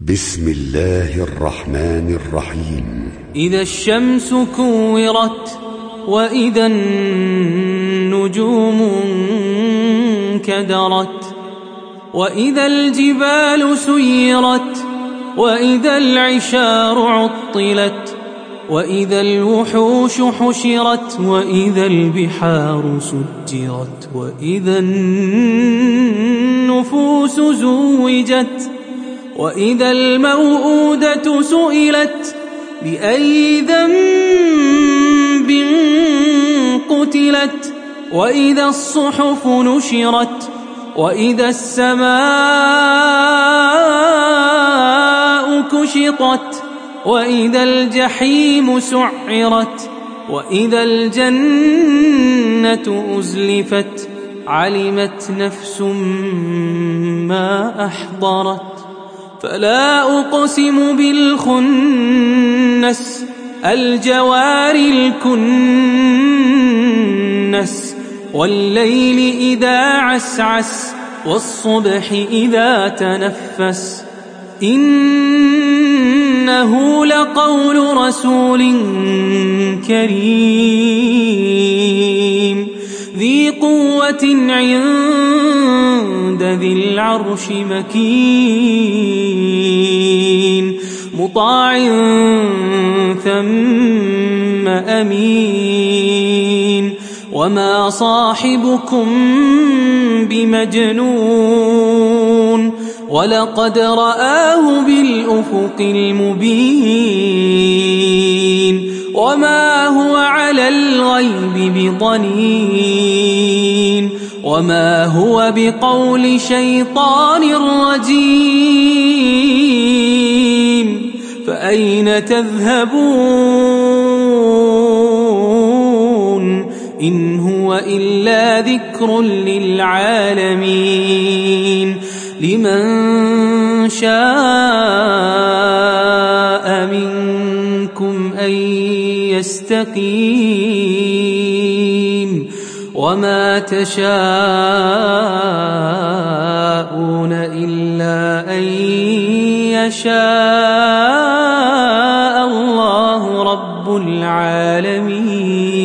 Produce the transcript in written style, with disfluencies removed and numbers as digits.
بسم الله الرحمن الرحيم. إذا الشمس كورت وإذا النجوم انكدرت وإذا الجبال سيرت وإذا العشار عطلت وإذا الوحوش حشرت وإذا البحار سجرت وإذا النفوس زوجت وإذا الموءودة سئلت بأي ذنب قتلت وإذا الصحف نشرت وإذا السماء كشطت وإذا الجحيم سعرت وإذا الجنة أزلفت علمت نفس ما أحضرت فلا أقسم بالخنس الجوار الكنس والليل إذا عسعس والصبح إذا تنفس إنه لقول رسول كريم ذي قوة عند ذي العرش مكين مطاع ثم أمين وما صاحبكم بمجنون ولقد رآه بالأفق المبين وما هو على الغيب بضنين وما هو بقول شيطان رجيم فأين تذهبون إن هو إلا ذكر للعالمين لمن شاء منكم أن يستقيم وما تشاءون إلا أن يشاء الله رب العالمين.